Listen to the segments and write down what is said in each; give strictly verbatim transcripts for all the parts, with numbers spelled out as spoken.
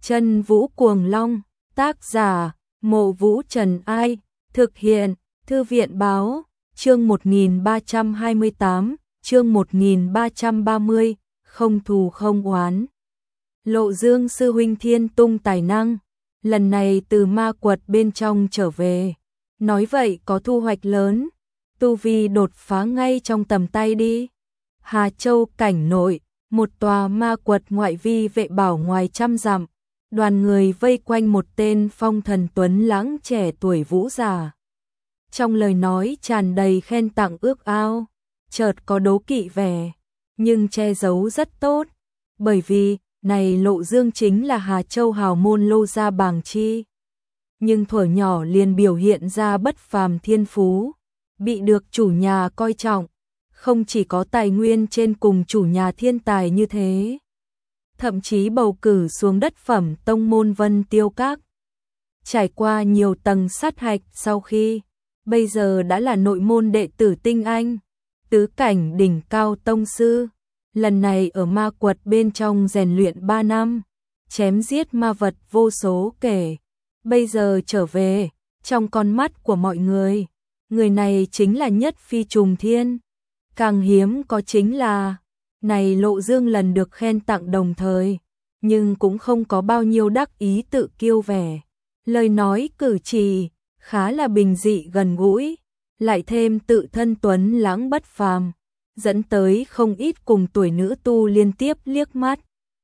Chân Vũ Cuồng Long, tác giả, Mộ Vũ Trần Ai, thực hiện, Thư viện Báo, chương một nghìn ba trăm hai mươi tám, chương một nghìn ba trăm ba mươi, không thù không oán. Lộ Dương sư huynh thiên tung tài năng, lần này từ ma quật bên trong trở về, nói vậy có thu hoạch lớn, tu vi đột phá ngay trong tầm tay đi. Hà Châu cảnh nội, một tòa ma quật ngoại vi vệ bảo ngoài trăm dặm, đoàn người vây quanh một tên phong thần tuấn lãng trẻ tuổi vũ giả. Trong lời nói tràn đầy khen tặng ước ao, chợt có đố kỵ vẻ, nhưng che giấu rất tốt, bởi vì này Lộ Dương chính là Hà Châu hào môn Lô gia Bàng Chi. Nhưng thuở nhỏ liền biểu hiện ra bất phàm thiên phú, bị được chủ nhà coi trọng, không chỉ có tài nguyên trên cùng chủ nhà thiên tài như thế, thậm chí bầu cử xuống đất phẩm tông môn Vân Tiêu Các. Trải qua nhiều tầng sát hạch sau khi, bây giờ đã là nội môn đệ tử tinh anh, tứ cảnh đỉnh cao tông sư. Lần này ở ma quật bên trong rèn luyện ba năm, chém giết ma vật vô số kể. Bây giờ trở về, trong con mắt của mọi người, người này chính là nhất phi trùng thiên. Càng hiếm có chính là, này Lộ Dương lần được khen tặng đồng thời, nhưng cũng không có bao nhiêu đắc ý tự kiêu vẻ. Lời nói cử chỉ, khá là bình dị gần gũi, lại thêm tự thân tuấn lãng bất phàm, dẫn tới không ít cùng tuổi nữ tu liên tiếp liếc mắt,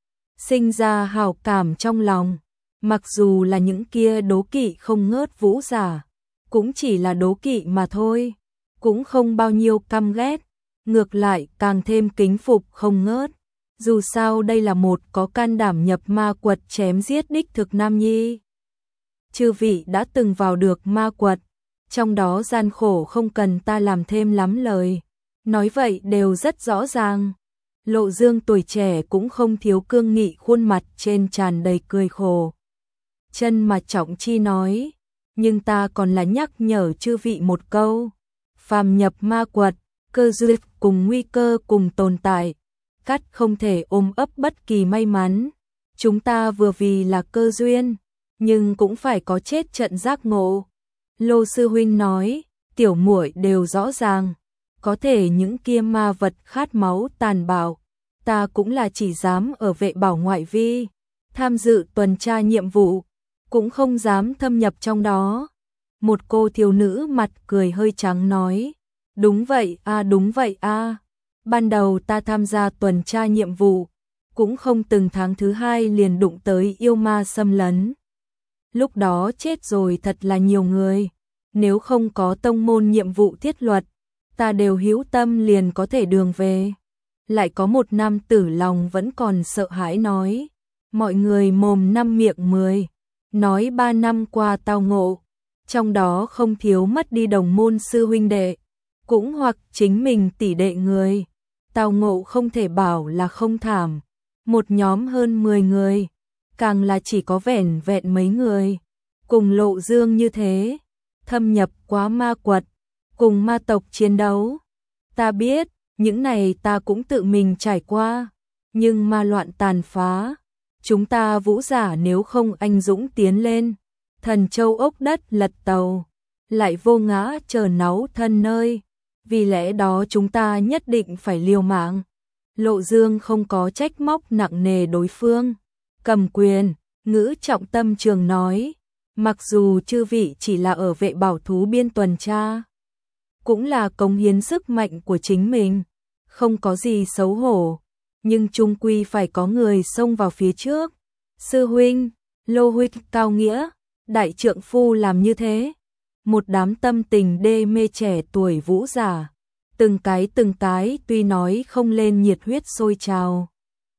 sinh ra hào cảm trong lòng. Mặc dù là những kia đố kỵ không ngớt vũ giả, cũng chỉ là đố kỵ mà thôi, cũng không bao nhiêu căm ghét, ngược lại càng thêm kính phục không ngớt. Dù sao đây là một có can đảm nhập ma quật chém giết đích thực nam nhi. Chư vị đã từng vào được ma quật, trong đó gian khổ không cần ta làm thêm lắm lời, nói vậy đều rất rõ ràng. Lộ Dương tuổi trẻ cũng không thiếu cương nghị, khuôn mặt trên tràn đầy cười khổ. Chân mà trọng chi nói, nhưng ta còn là nhắc nhở chư vị một câu, phàm nhập ma quật, cơ duyên cùng nguy cơ cùng tồn tại, cắt không thể ôm ấp bất kỳ may mắn. Chúng ta vừa vì là cơ duyên, nhưng cũng phải có chết trận giác ngộ. Lô sư huynh nói, tiểu muội đều rõ ràng, có thể những kia ma vật khát máu tàn bạo, ta cũng là chỉ dám ở vệ bảo ngoại vi, tham dự tuần tra nhiệm vụ, cũng không dám thâm nhập trong đó. Một cô thiếu nữ mặt cười hơi trắng nói, đúng vậy a, à, đúng vậy a. À. Ban đầu ta tham gia tuần tra nhiệm vụ, cũng không từng tháng thứ hai liền đụng tới yêu ma xâm lấn. Lúc đó chết rồi thật là nhiều người, nếu không có tông môn nhiệm vụ thiết luật, ta đều hữu tâm liền có thể đường về. Lại có một nam tử lòng vẫn còn sợ hãi nói, mọi người mồm năm miệng mười, nói ba năm qua tao ngộ, trong đó không thiếu mất đi đồng môn sư huynh đệ, cũng hoặc chính mình tỷ đệ người, tao ngộ không thể bảo là không thảm. Một nhóm hơn mười người, càng là chỉ có vẻn vẹn mấy người, cùng Lộ Dương như thế, thâm nhập quá ma quật, cùng ma tộc chiến đấu. Ta biết, những này ta cũng tự mình trải qua, nhưng ma loạn tàn phá, chúng ta vũ giả nếu không anh dũng tiến lên, thần châu ốc đất lật tàu, lại vô ngã chờ náu thân nơi, vì lẽ đó chúng ta nhất định phải liều mạng. Lộ Dương không có trách móc nặng nề đối phương, cầm quyền, ngữ trọng tâm trường nói, mặc dù chư vị chỉ là ở vệ bảo thú biên tuần tra, cũng là cống hiến sức mạnh của chính mình, không có gì xấu hổ, nhưng chung quy phải có người xông vào phía trước. Sư huynh, Lô huynh cao nghĩa, đại trượng phu làm như thế. Một đám tâm tình đê mê trẻ tuổi vũ giả, từng cái từng cái tuy nói không lên nhiệt huyết sôi trào,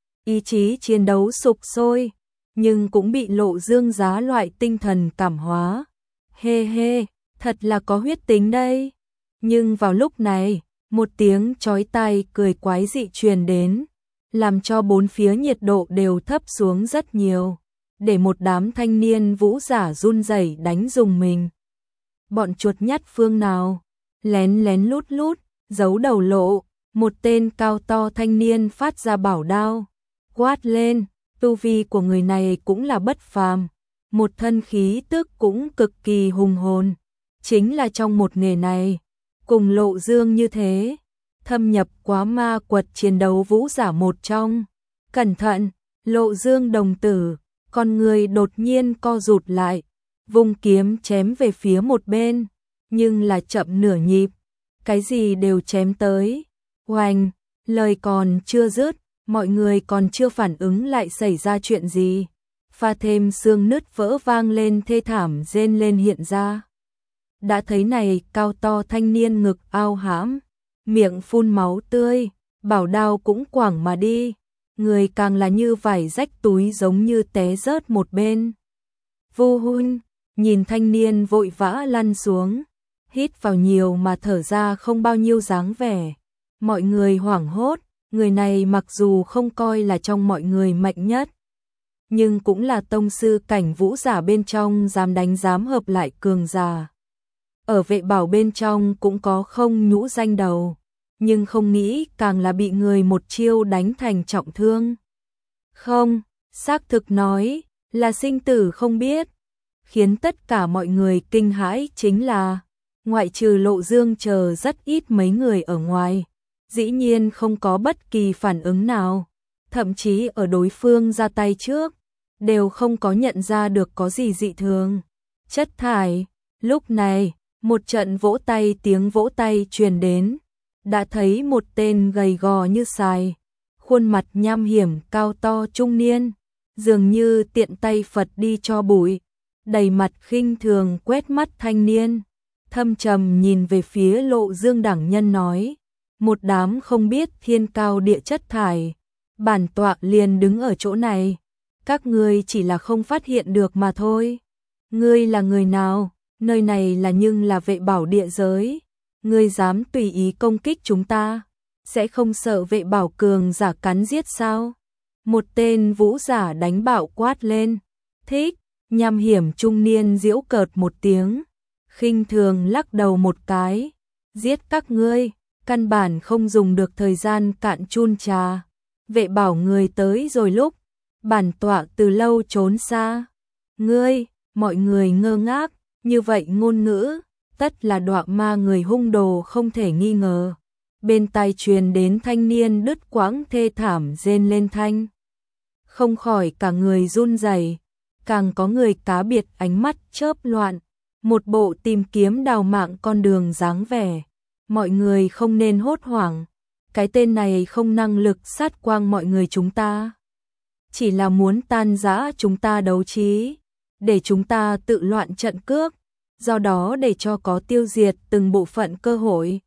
ý chí chiến đấu sục sôi, nhưng cũng bị Lộ Dương giá loại tinh thần cảm hóa. Hê hê, thật là có huyết tính đây. Nhưng vào lúc này, một tiếng chói tai cười quái dị truyền đến, làm cho bốn phía nhiệt độ đều thấp xuống rất nhiều, để một đám thanh niên vũ giả run rẩy đánh rùng mình. Bọn chuột nhắt phương nào, lén lén lút lút, giấu đầu lộ, một tên cao to thanh niên phát ra bảo đao, quát lên, Tu vi của người này cũng là bất phàm, một thân khí tức cũng cực kỳ hùng hồn, chính là trong một nghề này, cùng Lộ Dương như thế, thâm nhập quá ma quật chiến đấu vũ giả một trong. Cẩn thận, Lộ Dương đồng tử, con người đột nhiên co rụt lại, vung kiếm chém về phía một bên, nhưng là chậm nửa nhịp, cái gì đều chém tới. Oanh, lời còn chưa dứt, mọi người còn chưa phản ứng lại xảy ra chuyện gì. Pha thêm xương nứt vỡ vang lên thê thảm rên lên hiện ra. Đã thấy này cao to thanh niên ngực ao hãm, miệng phun máu tươi, bảo đao cũng quẳng mà đi. Người càng là như vải rách túi giống như té rớt một bên. Vu Hun, nhìn thanh niên vội vã lăn xuống, hít vào nhiều mà thở ra không bao nhiêu dáng vẻ. Mọi người hoảng hốt, người này mặc dù không coi là trong mọi người mạnh nhất, nhưng cũng là tông sư cảnh vũ giả bên trong dám đánh dám hợp lại cường giả. Ở Vệ Bảo bên trong cũng có không nhũ danh đầu, nhưng không nghĩ càng là bị người một chiêu đánh thành trọng thương. Không, xác thực nói là sinh tử không biết, khiến tất cả mọi người kinh hãi chính là, ngoại trừ Lộ Dương chờ rất ít mấy người ở ngoài, dĩ nhiên không có bất kỳ phản ứng nào, thậm chí ở đối phương ra tay trước, đều không có nhận ra được có gì dị thường. Chất thải, lúc này, một trận vỗ tay tiếng vỗ tay truyền đến, đã thấy một tên gầy gò như sài, khuôn mặt nham hiểm cao to trung niên, dường như tiện tay phật đi cho bụi, đầy mặt khinh thường quét mắt thanh niên, thâm trầm nhìn về phía Lộ Dương đẳng nhân nói, một đám không biết thiên cao địa chất thải, bản tọa liền đứng ở chỗ này, các ngươi chỉ là không phát hiện được mà thôi. Ngươi là người nào? Nơi này là nhưng là Vệ Bảo địa giới, ngươi dám tùy ý công kích chúng ta, sẽ không sợ Vệ Bảo cường giả cắn giết sao? Một tên vũ giả đánh bạo quát lên, thích, nham hiểm trung niên giễu cợt một tiếng, khinh thường lắc đầu một cái, giết các ngươi, căn bản không dùng được thời gian cạn chun trà. Vệ Bảo người tới rồi lúc, bản tọa từ lâu trốn xa. Ngươi, mọi người ngơ ngác, như vậy ngôn ngữ, tất là đọa ma người hung đồ không thể nghi ngờ. Bên tai truyền đến thanh niên đứt quãng thê thảm rên lên thanh. Không khỏi cả người run rẩy, càng có người cá biệt ánh mắt chớp loạn, một bộ tìm kiếm đào mạng con đường dáng vẻ. Mọi người không nên hốt hoảng, cái tên này không năng lực sát quang mọi người chúng ta, chỉ là muốn tan rã chúng ta đấu trí, để chúng ta tự loạn trận cước, do đó để cho có tiêu diệt từng bộ phận cơ hội.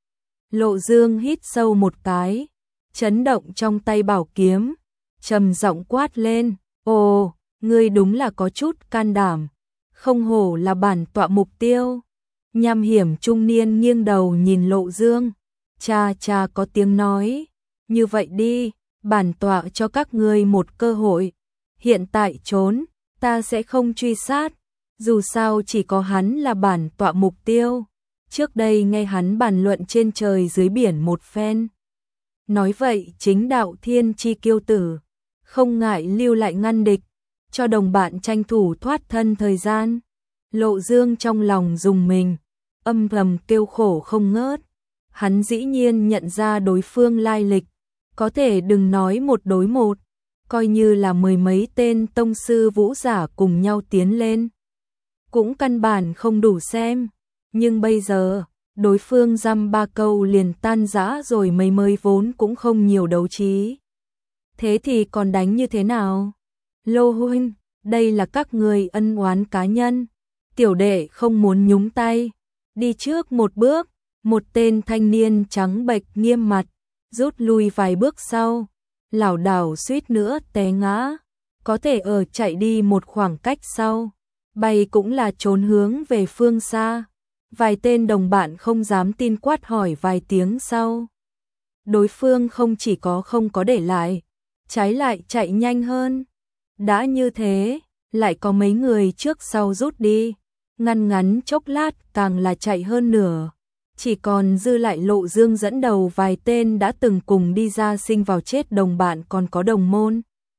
Lộ Dương hít sâu một cái, chấn động trong tay bảo kiếm, trầm giọng quát lên, ồ, ngươi đúng là có chút can đảm, không hổ là bản tọa mục tiêu. Nham hiểm trung niên nghiêng đầu nhìn Lộ Dương, cha cha có tiếng nói, như vậy đi, bản tọa cho các ngươi một cơ hội, hiện tại trốn, ta sẽ không truy sát, dù sao chỉ có hắn là bản tọa mục tiêu. Trước đây nghe hắn bàn luận trên trời dưới biển một phen, nói vậy chính đạo thiên chi kiêu tử, không ngại lưu lại ngăn địch, cho đồng bạn tranh thủ thoát thân thời gian. Lộ Dương trong lòng rùng mình, âm thầm kêu khổ không ngớt, hắn dĩ nhiên nhận ra đối phương lai lịch, có thể đừng nói một đối một, coi như là mười mấy tên tông sư vũ giả cùng nhau tiến lên, cũng căn bản không đủ xem, nhưng bây giờ, đối phương dăm ba câu liền tan rã rồi mấy mới vốn cũng không nhiều đấu trí. Thế thì còn đánh như thế nào? Lô huynh, đây là các người ân oán cá nhân, tiểu đệ không muốn nhúng tay. Đi trước một bước, một tên thanh niên trắng bệch nghiêm mặt, rút lui vài bước sau, lảo đảo suýt nữa té ngã, có thể ở chạy đi một khoảng cách sau, bay cũng là trốn hướng về phương xa. Vài tên đồng bạn không dám tin quát hỏi vài tiếng sau. Đối phương không chỉ có không có để lại, trái lại chạy nhanh hơn. Đã như thế, lại có mấy người trước sau rút đi, ngăn ngắn chốc lát càng là chạy hơn nửa. Chỉ còn dư lại Lộ Dương dẫn đầu vài tên đã từng cùng đi ra sinh vào chết đồng bạn còn có đồng môn.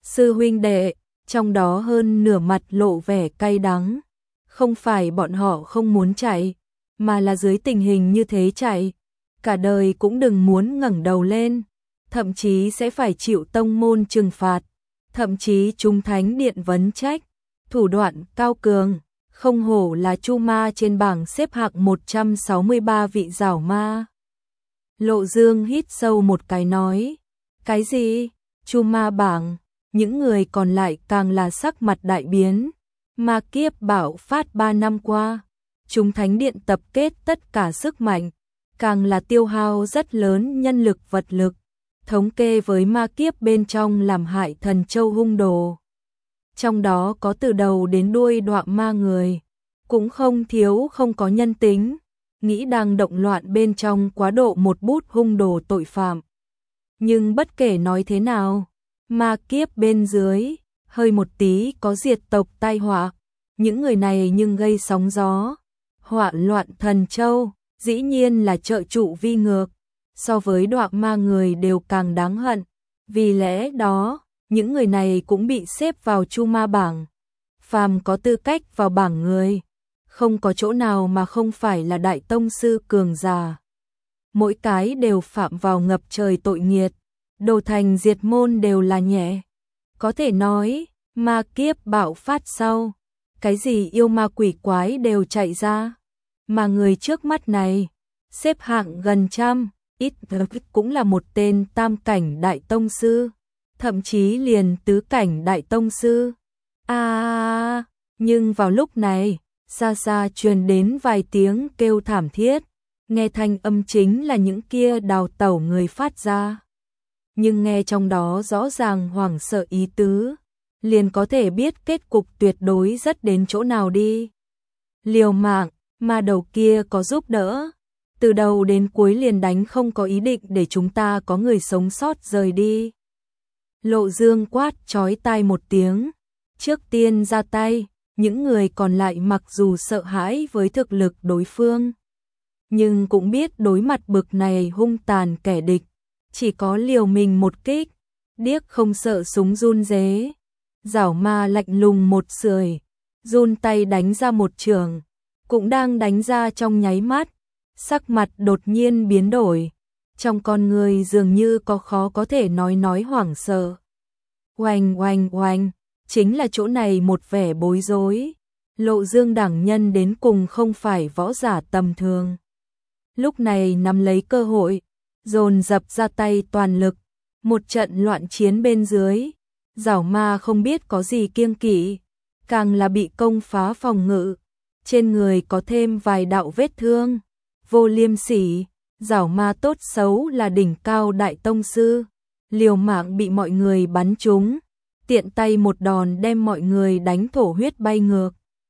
sư huynh đệ, trong đó hơn nửa mặt lộ vẻ cay đắng. Không phải bọn họ không muốn chạy, mà là dưới tình hình như thế chạy, cả đời cũng đừng muốn ngẩng đầu lên, thậm chí sẽ phải chịu tông môn trừng phạt, thậm chí chúng thánh điện vấn trách, thủ đoạn cao cường, không hổ là Chu Ma trên bảng xếp hạng một trăm sáu mươi ba vị giảo ma. Lộ Dương hít sâu một cái nói, cái gì? Chu Ma bảng, những người còn lại càng là sắc mặt đại biến. Ma kiếp bạo phát ba năm qua, chúng thánh điện tập kết tất cả sức mạnh, càng là tiêu hao rất lớn nhân lực vật lực, thống kê với ma kiếp bên trong làm hại thần châu hung đồ. Trong đó có từ đầu đến đuôi đọa ma người, cũng không thiếu không có nhân tính, nghĩ đang động loạn bên trong quá độ một bút hung đồ tội phạm. Nhưng bất kể nói thế nào, ma kiếp bên dưới, hơi một tí có diệt tộc tai họa, những người này nhưng gây sóng gió, họa loạn thần châu, dĩ nhiên là trợ trụ vi ngược, so với đọa ma người đều càng đáng hận, vì lẽ đó, những người này cũng bị xếp vào Chu Ma bảng. Phàm có tư cách vào bảng người, không có chỗ nào mà không phải là đại tông sư cường giả. Mỗi cái đều phạm vào ngập trời tội nghiệt, đồ thành diệt môn đều là nhẹ. Có thể nói, ma kiếp bạo phát sau, cái gì yêu ma quỷ quái đều chạy ra, mà người trước mắt này, xếp hạng gần trăm, ít cũng là một tên tam cảnh đại tông sư, thậm chí liền tứ cảnh đại tông sư. À, nhưng vào lúc này, xa xa truyền đến vài tiếng kêu thảm thiết, nghe thanh âm chính là những kia đào tẩu người phát ra. Nhưng nghe trong đó rõ ràng hoảng sợ ý tứ, liền có thể biết kết cục tuyệt đối rất đến chỗ nào đi. Liều mạng, mà đầu kia có giúp đỡ, từ đầu đến cuối liền đánh không có ý định để chúng ta có người sống sót rời đi. Lộ Dương quát chói tai một tiếng, trước tiên ra tay, những người còn lại mặc dù sợ hãi với thực lực đối phương, nhưng cũng biết đối mặt bực này hung tàn kẻ địch, chỉ có liều mình một kích, điếc không sợ súng run rế. Giảo ma lạnh lùng một sưởi, run tay đánh ra một trường, cũng đang đánh ra trong nháy mắt, sắc mặt đột nhiên biến đổi, trong con người dường như có khó có thể nói nói hoảng sợ. Oanh oanh oanh, chính là chỗ này một vẻ bối rối. Lộ Dương đẳng nhân đến cùng không phải võ giả tầm thường. Lúc này nắm lấy cơ hội, dồn dập ra tay toàn lực, một trận loạn chiến bên dưới. Giảo ma không biết có gì kiêng kỵ, càng là bị công phá phòng ngự, trên người có thêm vài đạo vết thương. Vô liêm sỉ, giảo ma tốt xấu là đỉnh cao đại tông sư, liều mạng bị mọi người bắn trúng, tiện tay một đòn đem mọi người đánh thổ huyết bay ngược.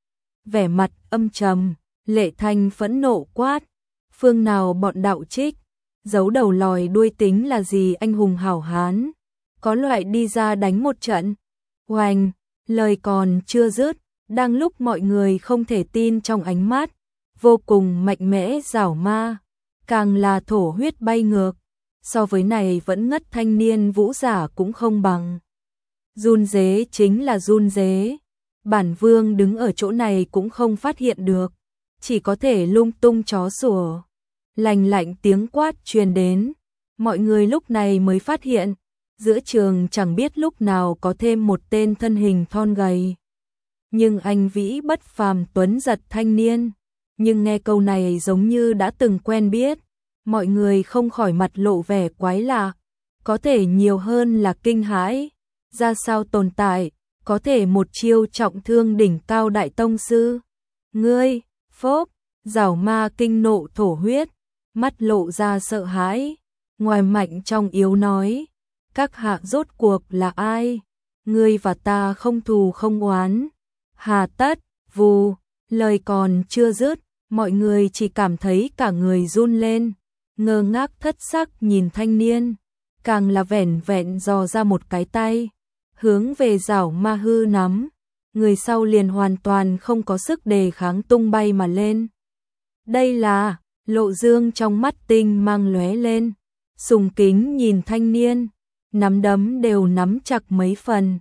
Vẻ mặt âm trầm, Lệ Thanh phẫn nộ quát, phương nào bọn đạo trích, giấu đầu lòi đuôi tính là gì anh hùng hảo hán, có loại đi ra đánh một trận. Oanh, lời còn chưa dứt, đang lúc mọi người không thể tin trong ánh mắt, vô cùng mạnh mẽ giảo ma, càng là thổ huyết bay ngược, so với này vẫn ngất thanh niên vũ giả cũng không bằng. Run rế chính là run rế, bản vương đứng ở chỗ này cũng không phát hiện được, chỉ có thể lung tung chó sủa. Lành lạnh tiếng quát truyền đến, mọi người lúc này mới phát hiện, giữa trường chẳng biết lúc nào có thêm một tên thân hình thon gầy. Nhưng anh vĩ bất phàm tuấn giật thanh niên, nhưng nghe câu này giống như đã từng quen biết, mọi người không khỏi mặt lộ vẻ quái lạ, có thể nhiều hơn là kinh hãi, ra sao tồn tại, có thể một chiêu trọng thương đỉnh cao đại tông sư. Ngươi, phốp, giảo ma kinh nộ thổ huyết, mắt lộ ra sợ hãi, ngoài mạnh trong yếu nói, các hạ rốt cuộc là ai? Ngươi và ta không thù không oán. Hà tất, vù, lời còn chưa dứt, mọi người chỉ cảm thấy cả người run lên, ngơ ngác thất sắc nhìn thanh niên, càng là vẻn vẹn dò ra một cái tay, hướng về giảo ma hư nắm, người sau liền hoàn toàn không có sức đề kháng tung bay mà lên. Đây là, Lộ Dương trong mắt tinh mang lóe lên, sùng kính nhìn thanh niên, nắm đấm đều nắm chặt mấy phần,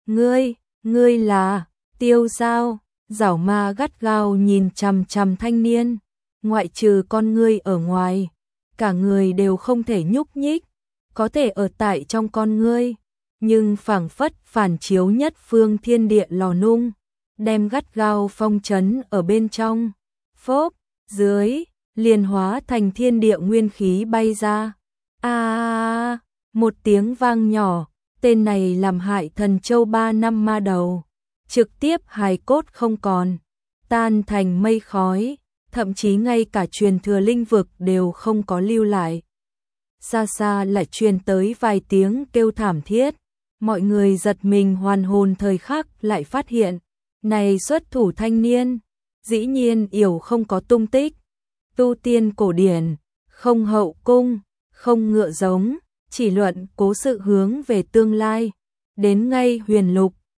Ngươi, ngươi là Tiêu Giao? Giảo Ma gắt gao nhìn chằm chằm thanh niên, ngoại trừ con ngươi ở ngoài, cả người đều không thể nhúc nhích, có thể ở tại trong con ngươi, nhưng phảng phất phản chiếu nhất phương thiên địa lò nung, đem gắt gao phong trấn ở bên trong. Phốp, dưới, liền hóa thành thiên địa nguyên khí bay ra. A, một tiếng vang nhỏ, tên này làm hại thần châu ba năm ma đầu, trực tiếp hài cốt không còn, tan thành mây khói, thậm chí ngay cả truyền thừa linh vực đều không có lưu lại. Xa xa lại truyền tới vài tiếng kêu thảm thiết, mọi người giật mình hoàn hồn, thời khắc lại phát hiện, này xuất thủ thanh niên, dĩ nhiên yểu không có tung tích. Tu tiên cổ điển, không hậu cung, không ngựa giống, chỉ luận cố sự hướng về tương lai, đến ngay huyền lục,